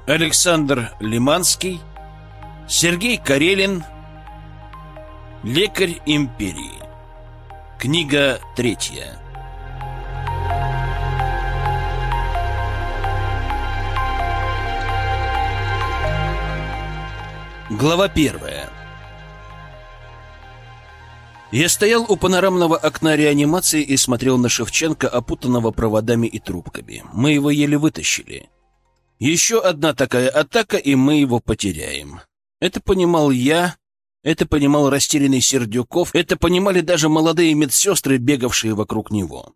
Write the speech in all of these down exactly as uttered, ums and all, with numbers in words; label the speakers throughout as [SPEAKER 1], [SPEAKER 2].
[SPEAKER 1] Александр Лиманский, Сергей Карелин. Лекарь империи. Книга третья. Глава первая. Я стоял у панорамного окна реанимации и смотрел на Шевченко, опутанного проводами и трубками. Мы его еле вытащили. Еще одна такая атака, и мы его потеряем. Это понимал я, это понимал растерянный Сердюков, это понимали даже молодые медсестры, бегавшие вокруг него.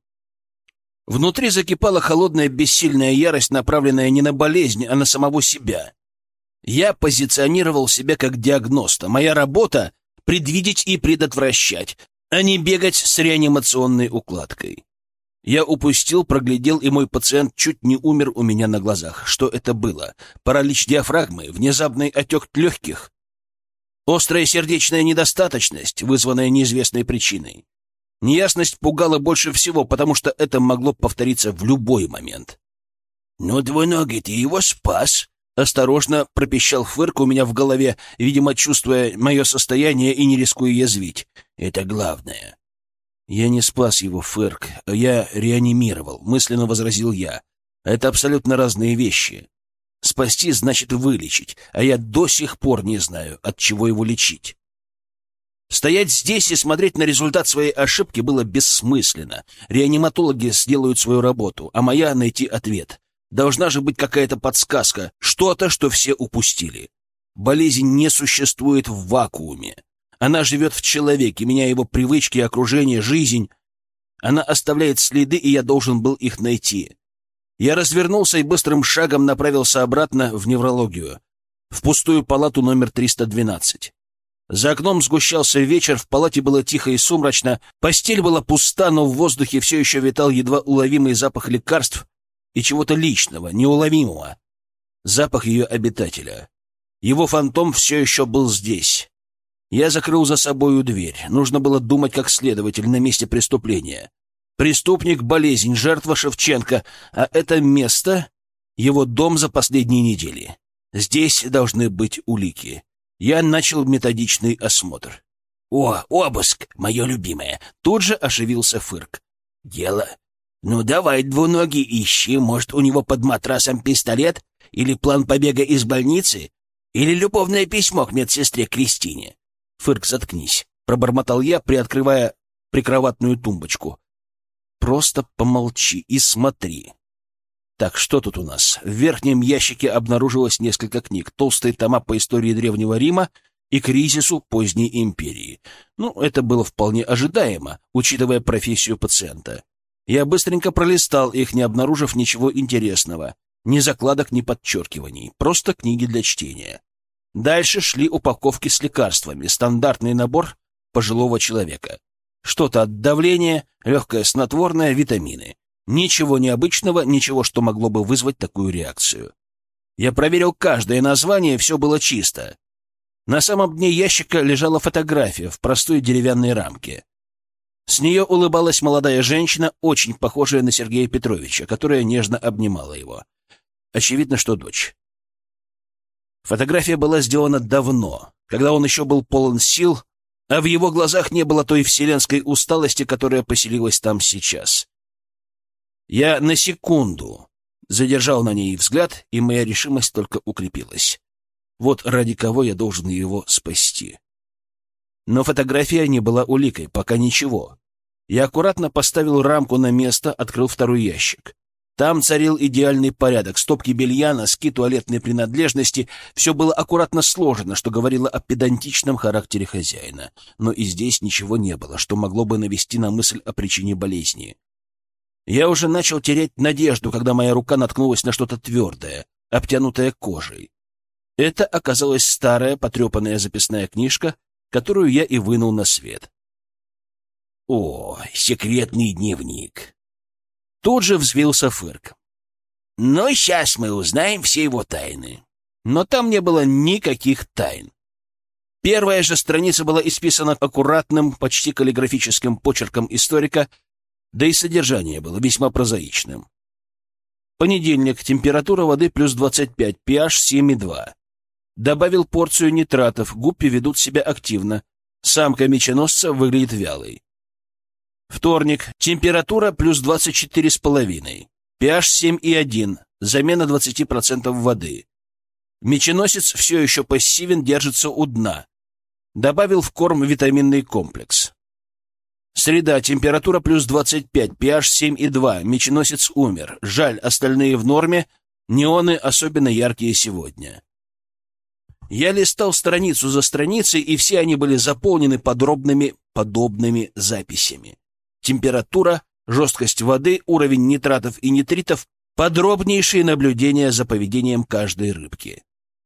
[SPEAKER 1] Внутри закипала холодная бессильная ярость, направленная не на болезнь, а на самого себя. Я позиционировал себя как диагноста. Моя работа — предвидеть и предотвращать, а не бегать с реанимационной укладкой. Я упустил, проглядел, и мой пациент чуть не умер у меня на глазах. Что это было? Паралич диафрагмы, внезапный отек легких, острая сердечная недостаточность, вызванная неизвестной причиной. Неясность пугала больше всего, потому что это могло повториться в любой момент. «Ну, двуногий, ты его спас!» Осторожно пропищал Фырк у меня в голове, видимо, чувствуя мое состояние и не рискуя язвить. «Это главное». «Я не спас его, Фырк, я реанимировал», — мысленно возразил я. «Это абсолютно разные вещи. Спасти значит вылечить, а я до сих пор не знаю, от чего его лечить». Стоять здесь и смотреть на результат своей ошибки было бессмысленно. Реаниматологи сделают свою работу, а моя — найти ответ. Должна же быть какая-то подсказка, что-то, что все упустили. Болезнь не существует в вакууме. Она живет в человеке, меняя его привычки, окружение, жизнь. Она оставляет следы, и я должен был их найти. Я развернулся и быстрым шагом направился обратно в неврологию, в пустую палату номер триста двенадцать. За окном сгущался вечер, в палате было тихо и сумрачно, постель была пуста, но в воздухе все еще витал едва уловимый запах лекарств и чего-то личного, неуловимого. Запах ее обитателя. Его фантом все еще был здесь. Я закрыл за собою дверь. Нужно было думать как следователь на месте преступления. Преступник — болезнь, жертва — Шевченко, а это место — его дом за последние недели. Здесь должны быть улики. Я начал методичный осмотр. «О, обыск, мое любимое!» Тут же оживился Фырк. «Дело? Ну давай, двуногий, ищи. Может, у него под матрасом пистолет? Или план побега из больницы? Или любовное письмо к медсестре Кристине?» «Фырк, заткнись», — пробормотал я, приоткрывая прикроватную тумбочку. «Просто помолчи и смотри». Так, что тут у нас? В верхнем ящике обнаружилось несколько книг, толстые тома по истории Древнего Рима и кризису поздней империи. Ну, это было вполне ожидаемо, учитывая профессию пациента. Я быстренько пролистал их, не обнаружив ничего интересного. Ни закладок, ни подчеркиваний. Просто книги для чтения. Дальше шли упаковки с лекарствами, стандартный набор пожилого человека. Что-то от давления, легкое снотворное, витамины. Ничего необычного, ничего, что могло бы вызвать такую реакцию. Я проверил каждое название, все было чисто. На самом дне ящика лежала фотография в простой деревянной рамке. С нее улыбалась молодая женщина, очень похожая на Сергея Петровича, которая нежно обнимала его. Очевидно, что дочь. Фотография была сделана давно, когда он еще был полон сил, а в его глазах не было той вселенской усталости, которая поселилась там сейчас. Я на секунду задержал на ней взгляд, и моя решимость только укрепилась. Вот ради кого я должен его спасти. Но фотография не была уликой, пока ничего. Я аккуратно поставил рамку на место, открыл второй ящик. Там царил идеальный порядок. Стопки белья, носки, туалетные принадлежности. Все было аккуратно сложено, что говорило о педантичном характере хозяина. Но и здесь ничего не было, что могло бы навести на мысль о причине болезни. Я уже начал терять надежду, когда моя рука наткнулась на что-то твердое, обтянутое кожей. Это оказалась старая, потрепанная записная книжка, которую я и вынул на свет. О, секретный дневник. Тут же взвился Фырк. Ну, сейчас мы узнаем все его тайны. Но там не было никаких тайн. Первая же страница была исписана аккуратным, почти каллиграфическим почерком историка, да и содержание было весьма прозаичным. Понедельник. Температура воды плюс двадцать пять, pH семь и два. Добавил порцию нитратов, гуппи ведут себя активно. Самка меченосца выглядит вялой. Вторник. Температура плюс двадцать четыре с половиной, pH семь и один, замена двадцать процентов воды. Меченосец все еще пассивен, держится у дна. Добавил в корм витаминный комплекс. Среда. Температура плюс двадцать пять, pH семь и два, меченосец умер. Жаль, остальные в норме, неоны особенно яркие сегодня. Я листал страницу за страницей, и все они были заполнены подробными подобными записями. Температура, жесткость воды, уровень нитратов и нитритов, подробнейшие наблюдения за поведением каждой рыбки.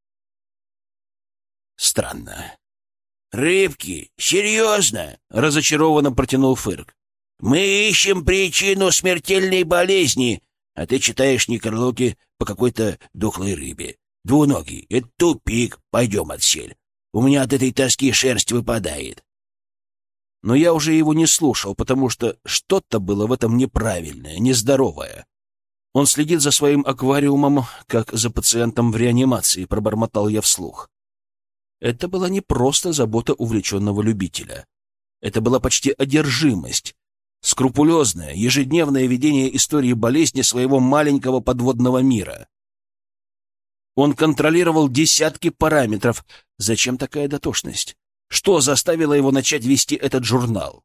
[SPEAKER 1] Странно.
[SPEAKER 2] «Рыбки? Серьезно?»
[SPEAKER 1] — разочарованно протянул Фырк.
[SPEAKER 2] «Мы ищем причину смертельной болезни, а ты читаешь некрологи по какой-то дохлой рыбе. Двуногий, это тупик, пойдем отсель. У меня от этой тоски шерсть выпадает».
[SPEAKER 1] Но я уже его не слушал, потому что что-то было в этом неправильное, нездоровое. Он следит за своим аквариумом, как за пациентом в реанимации, пробормотал я вслух. Это была не просто забота увлеченного любителя. Это была почти одержимость, скрупулезное, ежедневное ведение истории болезни своего маленького подводного мира. Он контролировал десятки параметров. Зачем такая дотошность? Что заставило его начать вести этот журнал?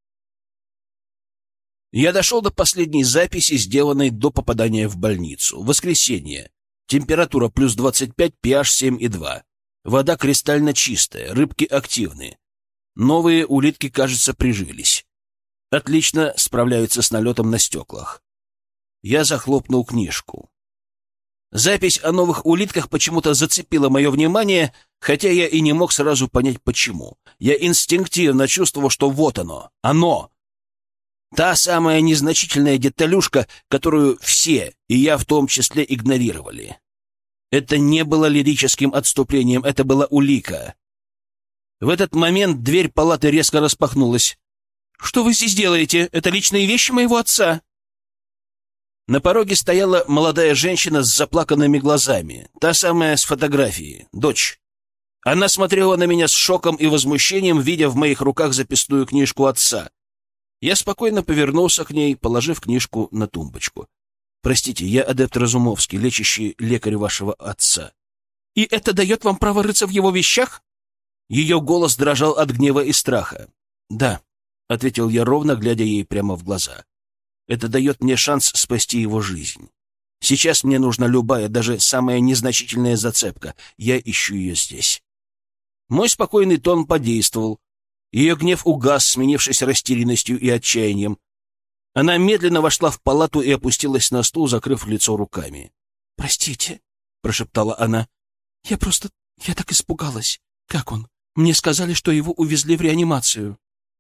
[SPEAKER 1] Я дошел до последней записи, сделанной до попадания в больницу. Воскресенье. Температура плюс двадцать пять, pH семь и два. Вода кристально чистая, рыбки активны. Новые улитки, кажется, прижились. Отлично справляются с налетом на стеклах. Я захлопнул книжку. Запись о новых улитках почему-то зацепила мое внимание, хотя я и не мог сразу понять, почему. Я инстинктивно чувствовал, что вот оно, оно. Та самая незначительная деталюшка, которую все, и я в том числе, игнорировали. Это не было лирическим отступлением, это была улика. В этот момент дверь палаты резко распахнулась. «Что вы здесь делаете? Это личные вещи моего отца!» На пороге стояла молодая женщина с заплаканными глазами, та самая с фотографии, дочь. Она смотрела на меня с шоком и возмущением, видя в моих руках записную книжку отца. Я спокойно повернулся к ней, положив книжку на тумбочку. «Простите, я адепт Разумовский, лечащий лекарь вашего отца». «И это дает вам право рыться в его вещах?» Ее голос дрожал от гнева и страха. «Да», — ответил я ровно, глядя ей прямо в глаза. «Это дает мне шанс спасти его жизнь. Сейчас мне нужна любая, даже самая незначительная зацепка. Я ищу ее здесь». Мой спокойный тон подействовал. Ее гнев угас, сменившись растерянностью и отчаянием. Она медленно вошла в палату и опустилась на стул, закрыв лицо руками. «Простите», — прошептала она. «Я просто... я так испугалась. Как он? Мне сказали, что его увезли в реанимацию».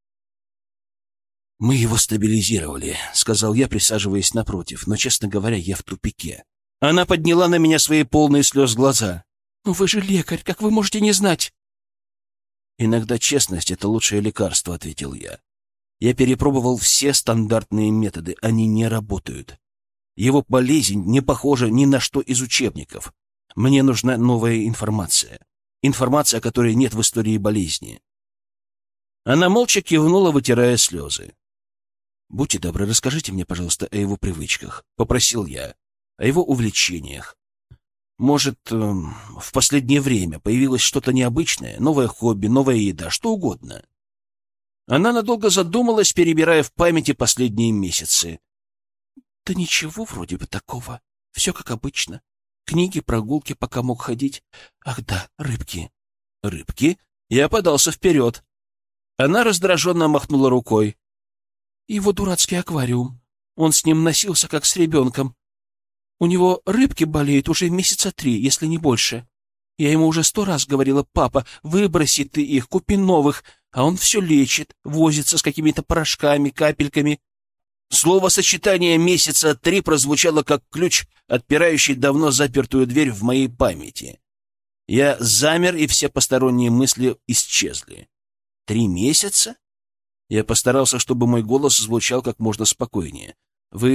[SPEAKER 1] «Мы его стабилизировали», — сказал я, присаживаясь напротив. «Но, честно говоря, я в тупике». Она подняла на меня свои полные слез глаза. «Но вы же лекарь, как вы можете не знать?» «Иногда честность — это лучшее лекарство», — ответил я. «Я перепробовал все стандартные методы, они не работают. Его болезнь не похожа ни на что из учебников. Мне нужна новая информация. Информация, которой нет в истории болезни». Она молча кивнула, вытирая слезы. «Будьте добры, расскажите мне, пожалуйста, о его привычках», — попросил я, «о его увлечениях. Может, в последнее время появилось что-то необычное, новое хобби, новая еда, что угодно». Она надолго задумалась, перебирая в памяти последние месяцы. «Да ничего вроде бы такого. Все как обычно. Книги, прогулки, пока мог ходить. Ах да, рыбки». «Рыбки?» Я подался вперед. Она раздраженно махнула рукой. «Его дурацкий аквариум. Он с ним носился, как с ребенком. У него рыбки болеют уже месяца три, если не больше. Я ему уже сто раз говорила: папа, выброси ты их, купи новых, а он все лечит, возится с какими-то порошками, капельками». Словосочетание «месяца три» прозвучало как ключ, отпирающий давно запертую дверь в моей памяти. Я замер, и все посторонние мысли исчезли. «Три месяца?» Я постарался, чтобы мой голос звучал как можно спокойнее. «Вы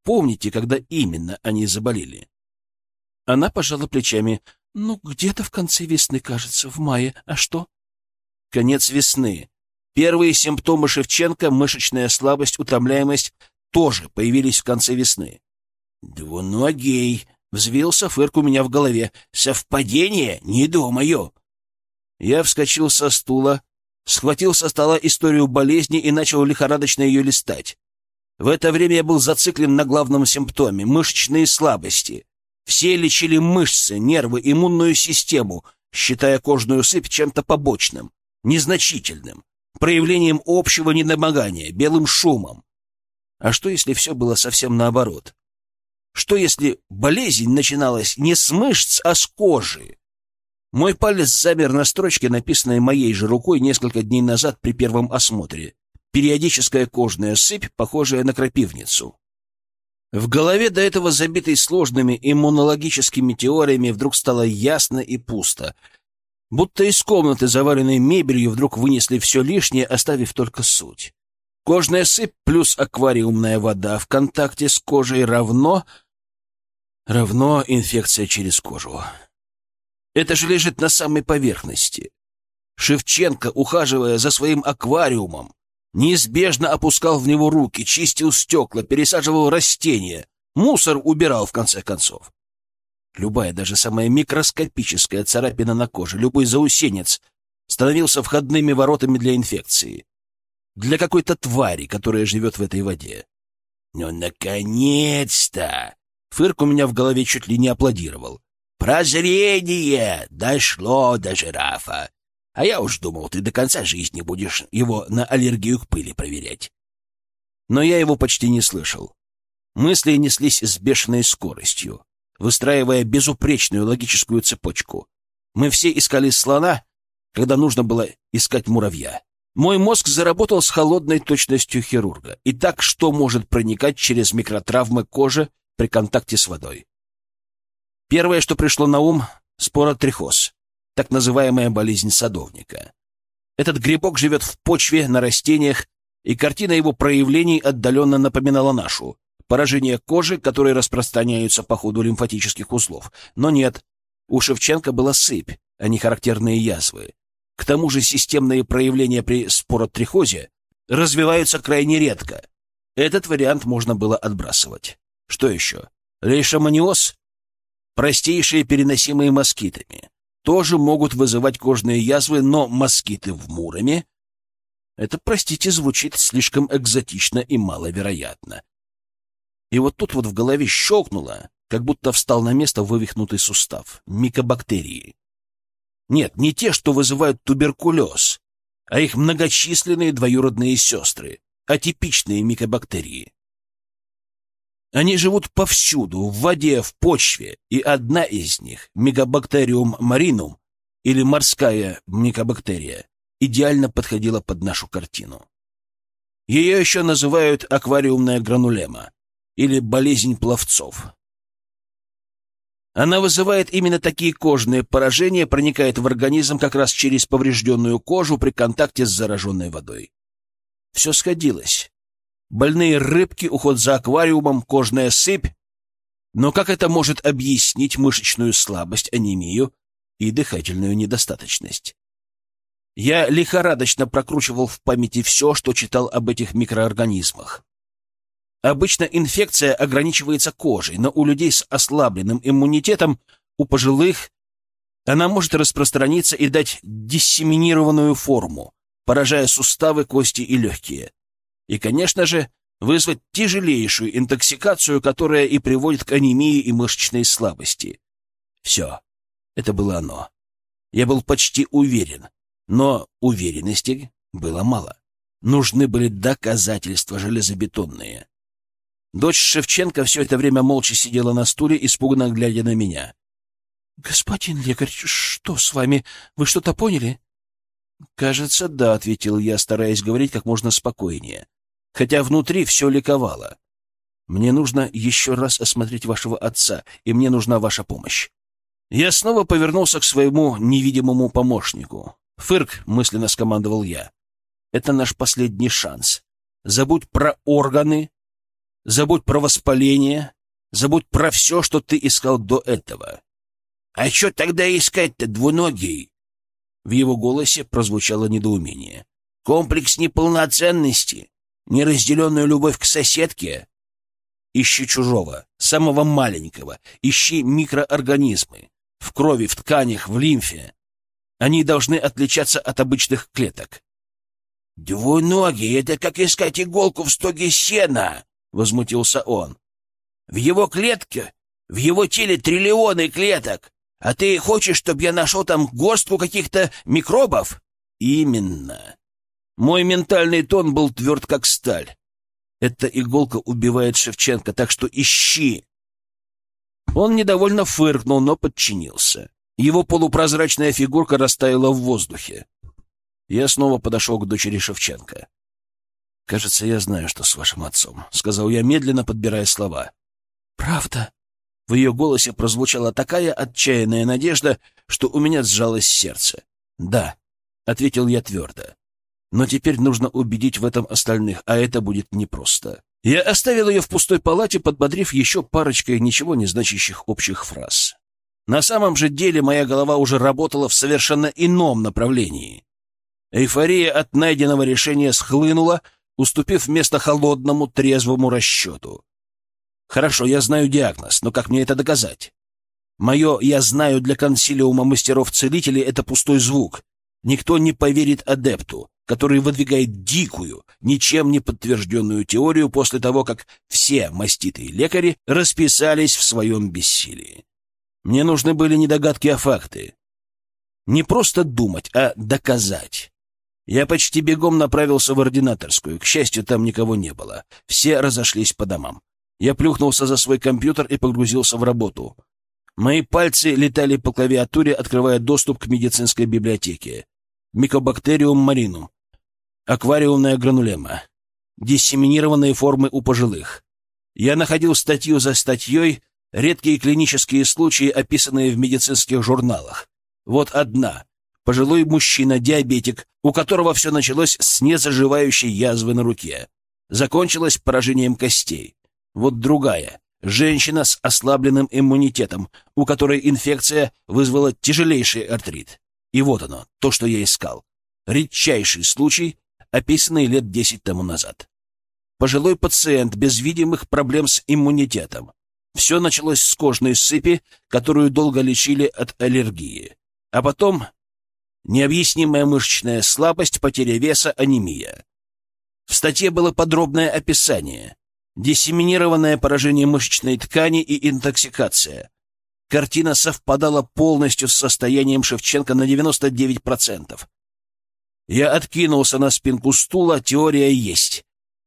[SPEAKER 1] помните, когда именно они заболели?» Она пожала плечами. «Ну, где-то в конце весны, кажется, в мае. А что?» «Конец весны. Первые симптомы Шевченко, мышечная слабость, утомляемость, тоже появились в конце весны». «Двуногий!» — взвился Фырк у меня в голове. «Совпадение? Не думаю!» Я вскочил со стула, схватил со стола историю болезни и начал лихорадочно ее листать. В это время я был зациклен на главном симптоме — мышечные слабости. Все лечили мышцы, нервы, иммунную систему, считая кожную сыпь чем-то побочным, незначительным, проявлением общего недомогания, белым шумом. А что, если все было совсем наоборот? Что, если болезнь начиналась не с мышц, а с кожи? Мой палец замер на строчке, написанной моей же рукой несколько дней назад при первом осмотре. Периодическая кожная сыпь, похожая на крапивницу. В голове, до этого забитой сложными иммунологическими теориями, вдруг стало ясно и пусто. Будто из комнаты, заваленной мебелью, вдруг вынесли все лишнее, оставив только суть. Кожная сыпь плюс аквариумная вода в контакте с кожей равно... равно инфекция через кожу. Это же лежит на самой поверхности. Шевченко, ухаживая за своим аквариумом, неизбежно опускал в него руки, чистил стекла, пересаживал растения, мусор убирал, в конце концов. Любая, даже самая микроскопическая царапина на коже, любой заусенец становился входными воротами для инфекции. Для какой-то твари, которая живет в этой воде. «Ну, наконец-то!» Фырк у меня в голове чуть ли не аплодировал. «Прозрение! Дошло до жирафа! А я уж думал, ты до конца жизни будешь его на аллергию к пыли проверять». Но я его почти не слышал. Мысли неслись с бешеной скоростью, выстраивая безупречную логическую цепочку. Мы все искали слона, когда нужно было искать муравья. Мой мозг заработал с холодной точностью хирурга. Итак, что может проникать через микротравмы кожи при контакте с водой? Первое, что пришло на ум — споротрихоз, так называемая болезнь садовника. Этот грибок живет в почве, на растениях, и картина его проявлений отдаленно напоминала нашу. Поражение кожи, которые распространяются по ходу лимфатических узлов. Но нет, у Шевченко была сыпь, а не характерные язвы. К тому же системные проявления при споротрихозе развиваются крайне редко. Этот вариант можно было отбрасывать. Что еще? Лейшеманиоз? Простейшие, переносимые москитами. Тоже могут вызывать кожные язвы, но москиты в Муроме — это, простите, звучит слишком экзотично и маловероятно. И вот тут вот в голове щелкнуло, как будто встал на место вывихнутый сустав. Микобактерии. Нет, не те, что вызывают туберкулез, а их многочисленные двоюродные сестры, атипичные микобактерии. Они живут повсюду, в воде, в почве, и одна из них, микобактериум маринум, или морская микобактерия, идеально подходила под нашу картину. Ее еще называют аквариумная гранулема, или болезнь пловцов. Она вызывает именно такие кожные поражения, проникает в организм как раз через поврежденную кожу при контакте с зараженной водой. Все сходилось. Больные рыбки, уход за аквариумом, кожная сыпь. Но как это может объяснить мышечную слабость, анемию и дыхательную недостаточность? Я лихорадочно прокручивал в памяти все, что читал об этих микроорганизмах. Обычно инфекция ограничивается кожей, но у людей с ослабленным иммунитетом, у пожилых, она может распространиться и дать диссеминированную форму, поражая суставы, кости и легкие. И, конечно же, вызвать тяжелейшую интоксикацию, которая и приводит к анемии и мышечной слабости. Все. Это было оно. Я был почти уверен, но уверенности было мало. Нужны были доказательства железобетонные. Дочь Шевченко все это время молча сидела на стуле, испуганно глядя на меня. — Господин лекарь, что с вами? Вы что-то поняли? — Кажется, да, — ответил я, стараясь говорить как можно спокойнее, хотя внутри все ликовало. — Мне нужно еще раз осмотреть вашего отца, и мне нужна ваша помощь. Я снова повернулся к своему невидимому помощнику. — Фырк, — мысленно скомандовал я, — это наш последний шанс. Забудь про органы. забудь про воспаление, забудь про все, что ты искал до этого.
[SPEAKER 2] А что тогда искать-то, двуногий?
[SPEAKER 1] В его голосе прозвучало недоумение.
[SPEAKER 2] Комплекс неполноценности? Неразделенную любовь к соседке?
[SPEAKER 1] Ищи чужого, самого маленького. Ищи микроорганизмы. В крови, в тканях, в лимфе. Они должны отличаться от обычных клеток.
[SPEAKER 2] «Двуногий — это как искать иголку в стоге сена!» — возмутился он. «В его клетке, в его теле триллионы клеток, а ты хочешь, чтобы я нашел там горстку каких-то микробов?»
[SPEAKER 1] «Именно. Мой ментальный тон был тверд, как сталь. Эта иголка убивает Шевченко, так что ищи!» Он недовольно фыркнул, но подчинился. Его полупрозрачная фигурка растаяла в воздухе. Я снова подошел к дочери Шевченко. «Кажется, я знаю, что с вашим отцом», — сказал я, медленно подбирая слова. «Правда?» В ее голосе прозвучала такая отчаянная надежда, что у меня сжалось сердце. «Да», — ответил я твердо. «Но теперь нужно убедить в этом остальных, а это будет непросто». Я оставил ее в пустой палате, подбодрив еще парочкой ничего не значащих общих фраз. На самом же деле моя голова уже работала в совершенно ином направлении. Эйфория от найденного решения схлынула, уступив место холодному, трезвому расчету. Хорошо, я знаю диагноз, но как мне это доказать? Мое «я знаю» для консилиума мастеров-целителей — это пустой звук. Никто не поверит адепту, который выдвигает дикую, ничем не подтвержденную теорию после того, как все маститые лекари расписались в своем бессилии. Мне нужны были не догадки, а факты. Не просто думать, а доказать. Я почти бегом направился в ординаторскую. К счастью, там никого не было. Все разошлись по домам. Я плюхнулся за свой компьютер и погрузился в работу. Мои пальцы летали по клавиатуре, открывая доступ к медицинской библиотеке. Микобактериум маринум, аквариумная гранулема, диссеминированные формы у пожилых. Я находил статью за статьей, редкие клинические случаи, описанные в медицинских журналах. Вот одна. Пожилой мужчина, диабетик, у которого все началось с незаживающей язвы на руке. Закончилось поражением костей. Вот другая. Женщина с ослабленным иммунитетом, у которой инфекция вызвала тяжелейший артрит. И вот оно, то, что я искал. Редчайший случай, описанный лет десять тому назад. Пожилой пациент без видимых проблем с иммунитетом. Все началось с кожной сыпи, которую долго лечили от аллергии. А потом необъяснимая мышечная слабость, потеря веса, анемия. В статье было подробное описание. Диссеминированное поражение мышечной ткани и интоксикация. Картина совпадала полностью с состоянием Шевченко на девяносто девять процентов. Я откинулся на спинку стула, теория есть.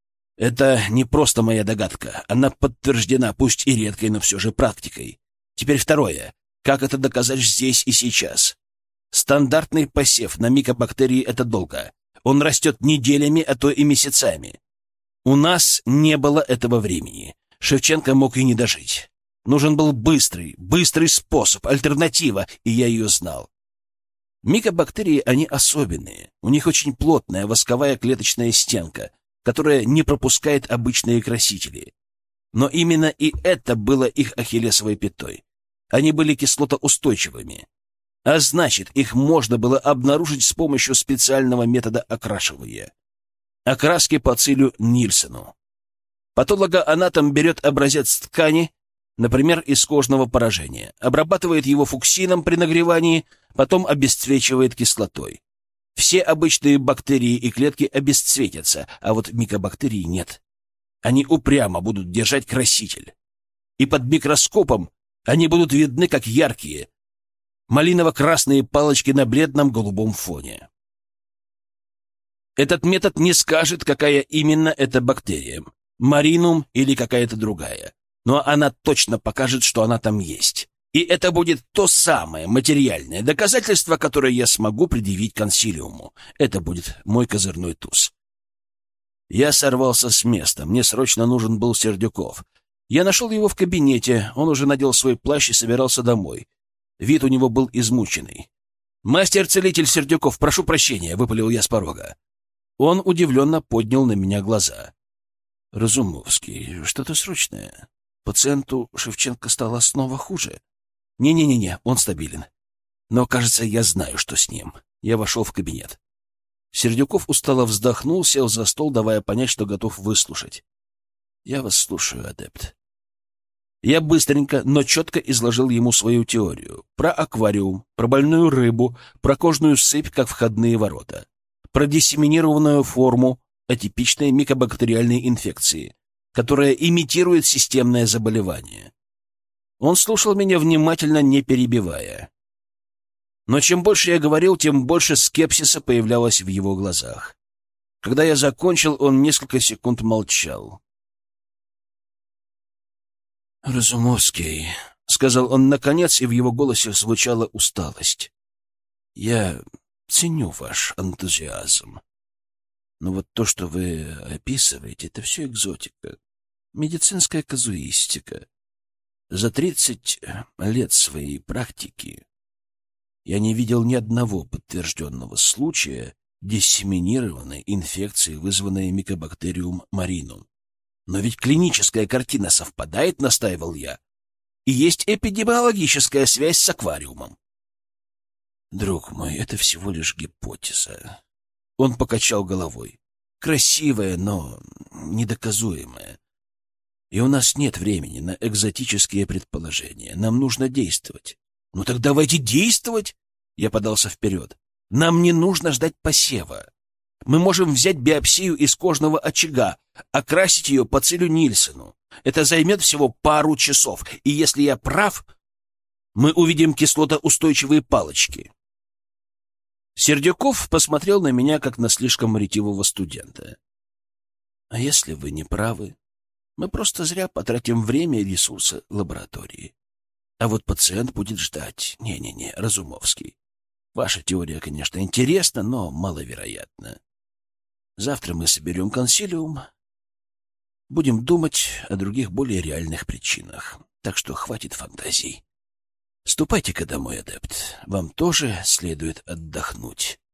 [SPEAKER 1] Это не просто моя догадка, она подтверждена, пусть и редкой, но все же практикой. Теперь второе. Как это доказать здесь и сейчас? Стандартный посев на микобактерии — это долго. Он растет неделями, а то и месяцами. У нас не было этого времени. Шевченко мог и не дожить. Нужен был быстрый, быстрый способ, альтернатива, и я ее знал. Микобактерии, они особенные. У них очень плотная восковая клеточная стенка, которая не пропускает обычные красители. Но именно и это было их ахиллесовой пятой. Они были кислотоустойчивыми. А значит, их можно было обнаружить с помощью специального метода окрашивания. Окраски по Цилю Нильсену. Патологоанатом берет образец ткани, например, из кожного поражения, обрабатывает его фуксином при нагревании, потом обесцвечивает кислотой. Все обычные бактерии и клетки обесцветятся, а вот микобактерии нет. Они упрямо будут держать краситель. И под микроскопом они будут видны как яркие, малиново-красные палочки на бледном голубом фоне. Этот метод не скажет, какая именно это бактерия, маринум или какая-то другая, но она точно покажет, что она там есть. И это будет то самое материальное доказательство, которое я смогу предъявить консилиуму. Это будет мой козырной туз. Я сорвался с места. Мне срочно нужен был Сердюков. Я нашел его в кабинете. Он уже надел свой плащ и собирался домой. Вид у него был измученный. «Мастер-целитель Сердюков, прошу прощения», — выпалил я с порога. Он удивленно поднял на меня глаза. Разумовский, что-то срочное. Пациенту Шевченко стало снова хуже. Не-не-не-не, он стабилен. Но, кажется, я знаю, что с ним. Я вошел в кабинет. Сердюков устало вздохнул, сел за стол, давая понять, что готов выслушать. Я вас слушаю, адепт. Я быстренько, но четко изложил ему свою теорию. Про аквариум, про больную рыбу, про кожную сыпь, как входные ворота. Про диссеминированную форму атипичной микобактериальной инфекции, которая имитирует системное заболевание. Он слушал меня внимательно, не перебивая. Но чем больше я говорил, тем больше скепсиса появлялось в его глазах. Когда я закончил, он несколько секунд молчал. «Разумовский», — сказал он наконец, и в его голосе звучала усталость. «Я ценю ваш энтузиазм. Но вот то, что вы описываете, это все экзотика, медицинская казуистика. За тридцать лет своей практики я не видел ни одного подтвержденного случая диссеминированной инфекции, вызванной микобактериум маринум. Но ведь клиническая картина совпадает, настаивал я, и есть эпидемиологическая связь с аквариумом. Друг мой, это всего лишь гипотеза. Он покачал головой. Красивая, но недоказуемая. И у нас нет времени на экзотические предположения. Нам нужно действовать. Ну так давайте действовать! Я подался вперед. Нам не нужно ждать посева. Мы можем взять биопсию из кожного очага, окрасить ее по Цилю Нильсену. Это займет всего пару часов. И если я прав, мы увидим кислотоустойчивые палочки. Сердюков посмотрел на меня, как на слишком ретивого студента. А если вы не правы, мы просто зря потратим время и ресурсы лаборатории. А вот пациент будет ждать. Не-не-не, Разумовский. Ваша теория, конечно, интересна, но маловероятна. Завтра мы соберем консилиум, будем думать о других более реальных причинах. Так что хватит фантазий. Ступайте-ка домой, адепт. Вам тоже следует отдохнуть.